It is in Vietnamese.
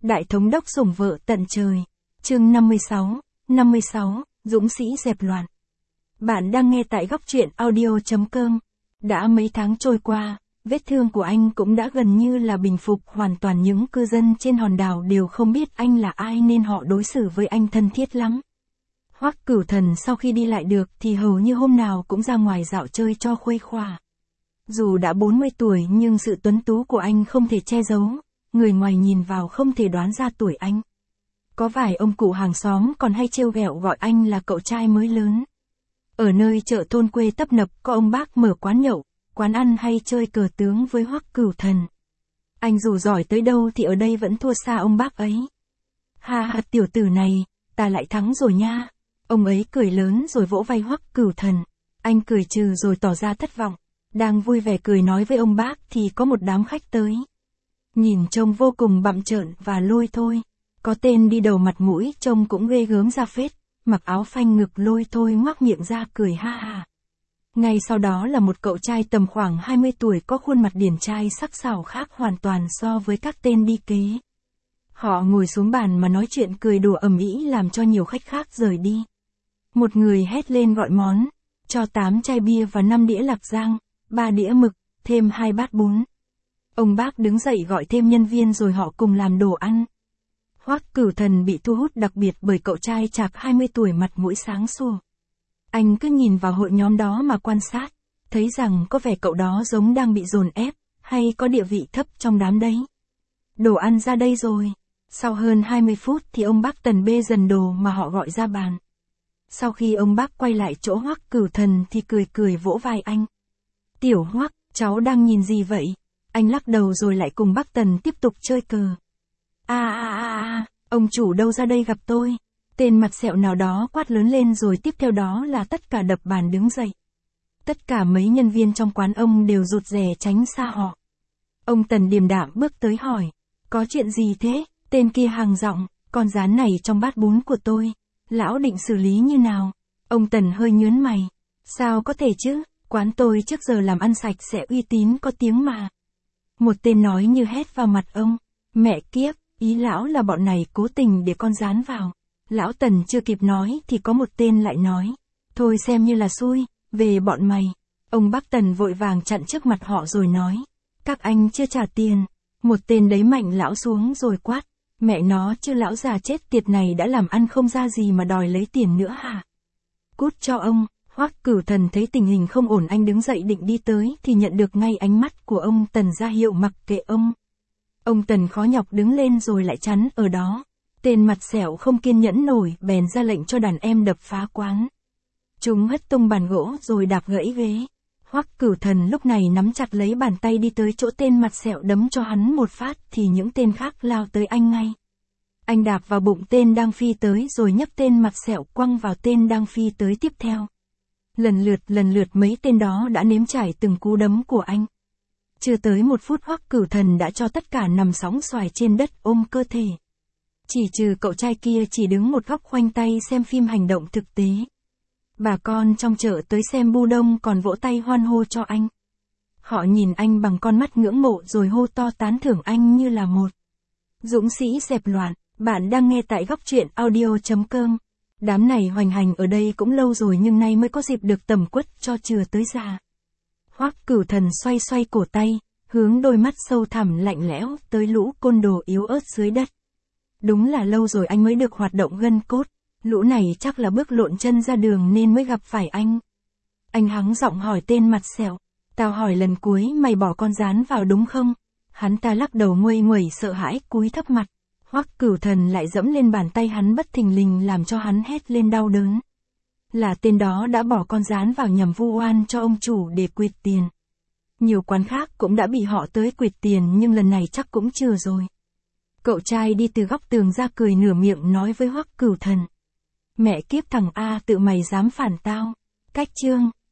Đại thống đốc sủng vợ tận trời. Chương 56, Dũng sĩ dẹp loạn. Bạn đang nghe tại góc truyện audio.com. Đã mấy tháng trôi qua, vết thương của anh cũng đã gần như là bình phục hoàn toàn. Những cư dân trên hòn đảo đều không biết anh là ai nên họ đối xử với anh thân thiết lắm. Hoắc Cửu Thần sau khi đi lại được thì hầu như hôm nào cũng ra ngoài dạo chơi cho khuây khỏa. Dù đã 40 tuổi nhưng sự tuấn tú của anh không thể che giấu, người ngoài nhìn vào không thể đoán ra tuổi anh. Có vài ông cụ hàng xóm còn hay trêu ghẹo gọi anh là cậu trai mới lớn. Ở nơi chợ thôn quê tấp nập có ông bác mở quán nhậu, quán ăn hay chơi cờ tướng với Hoắc Cửu Thần. Anh dù giỏi tới đâu thì ở đây vẫn thua xa ông bác ấy. Ha ha, tiểu tử này, ta lại thắng rồi nha. Ông ấy cười lớn rồi vỗ vai Hoắc Cửu Thần. Anh cười trừ rồi tỏ ra thất vọng. Đang vui vẻ cười nói với ông bác thì có một đám khách tới. Nhìn trông vô cùng bặm trợn và lôi thôi. Có tên đi đầu mặt mũi trông cũng ghê gớm ra phết, mặc áo phanh ngực lôi thôi ngoác miệng ra cười ha ha. Ngay sau đó là một cậu trai tầm khoảng 20 tuổi có khuôn mặt điển trai sắc sảo khác hoàn toàn so với các tên đi kế. Họ ngồi xuống bàn mà nói chuyện cười đùa ầm ĩ làm cho nhiều khách khác rời đi. Một người hét lên gọi món, cho 8 chai bia và 5 đĩa lạc giang, 3 đĩa mực, thêm 2 bát bún. Ông bác đứng dậy gọi thêm nhân viên rồi họ cùng làm đồ ăn. Hoắc Cửu Thần bị thu hút đặc biệt bởi cậu trai chạc 20 tuổi mặt mũi sáng sủa. Anh cứ nhìn vào hội nhóm đó mà quan sát, thấy rằng có vẻ cậu đó giống đang bị dồn ép, hay có địa vị thấp trong đám đấy. Đồ ăn ra đây rồi. Sau hơn 20 phút thì ông bác Tần bê dần đồ mà họ gọi ra bàn. Sau khi ông bác quay lại chỗ Hoắc Cửu Thần thì cười cười vỗ vai anh. Tiểu Hoắc, cháu đang nhìn gì vậy? Anh lắc đầu rồi lại cùng bác Tần tiếp tục chơi cờ. Ông chủ đâu ra đây gặp tôi? Tên mặt sẹo nào đó quát lớn lên rồi tiếp theo đó là tất cả đập bàn đứng dậy. Tất cả mấy nhân viên trong quán ông đều rụt rè tránh xa họ. Ông Tần điềm đạm bước tới hỏi. Có chuyện gì thế? Tên kia hàng giọng, con rán này trong bát bún của tôi. Lão định xử lý như nào? Ông Tần hơi nhớn mày. Sao có thể chứ? Quán tôi trước giờ làm ăn sạch sẽ uy tín có tiếng mà. Một tên nói như hét vào mặt ông. Mẹ kiếp, ý lão là bọn này cố tình để con rán vào. Lão Tần chưa kịp nói thì có một tên lại nói. Thôi xem như là xui, về bọn mày. Ông bác Tần vội vàng chặn trước mặt họ rồi nói. Các anh chưa trả tiền. Một tên đấy mạnh lão xuống rồi quát. Mẹ nó chứ lão già chết tiệt này đã làm ăn không ra gì mà đòi lấy tiền nữa hả? Cút cho ông. Hoắc Cửu Thần thấy tình hình không ổn anh đứng dậy định đi tới thì nhận được ngay ánh mắt của ông Tần ra hiệu mặc kệ ông. Ông Tần khó nhọc đứng lên rồi lại chắn ở đó. Tên mặt sẹo không kiên nhẫn nổi bèn ra lệnh cho đàn em đập phá quán. Chúng hất tung bàn gỗ rồi đạp gãy ghế. Hoắc Cửu Thần lúc này nắm chặt lấy bàn tay đi tới chỗ tên mặt sẹo đấm cho hắn một phát thì những tên khác lao tới anh ngay. Anh đạp vào bụng tên đang phi tới rồi nhấc tên mặt sẹo quăng vào tên đang phi tới tiếp theo. Lần lượt mấy tên đó đã nếm trải từng cú đấm của anh. Chưa tới 1 phút Hoắc Cửu Thần đã cho tất cả nằm sóng xoài trên đất ôm cơ thể. Chỉ trừ cậu trai kia chỉ đứng một góc khoanh tay xem phim hành động thực tế. Bà con trong chợ tới xem bu đông còn vỗ tay hoan hô cho anh. Họ nhìn anh bằng con mắt ngưỡng mộ rồi hô to tán thưởng anh như là một dũng sĩ dẹp loạn. Bạn đang nghe tại góc truyện audio.com. Đám này hoành hành ở đây cũng lâu rồi nhưng nay mới có dịp được tẩm quất cho chừa tới già. Hoắc Cửu Thần xoay xoay cổ tay, hướng đôi mắt sâu thẳm lạnh lẽo tới lũ côn đồ yếu ớt dưới đất. Đúng là lâu rồi anh mới được hoạt động gân cốt, lũ này chắc là bước lộn chân ra đường nên mới gặp phải anh. Anh hắng giọng hỏi tên mặt sẹo, tao hỏi lần cuối mày bỏ con rán vào đúng không? Hắn ta lắc đầu nguây nguẩy sợ hãi cúi thấp mặt. Hoắc Cửu Thần lại dẫm lên bàn tay hắn bất thình lình làm cho hắn hét lên đau đớn. Là tên đó đã bỏ con rán vào nhằm vu oan cho ông chủ để quyệt tiền. Nhiều quán khác cũng đã bị họ tới quyệt tiền nhưng lần này chắc cũng chừa rồi. Cậu trai đi từ góc tường ra cười nửa miệng nói với Hoắc Cửu Thần. Mẹ kiếp thằng A tự mày dám phản tao. Cách chương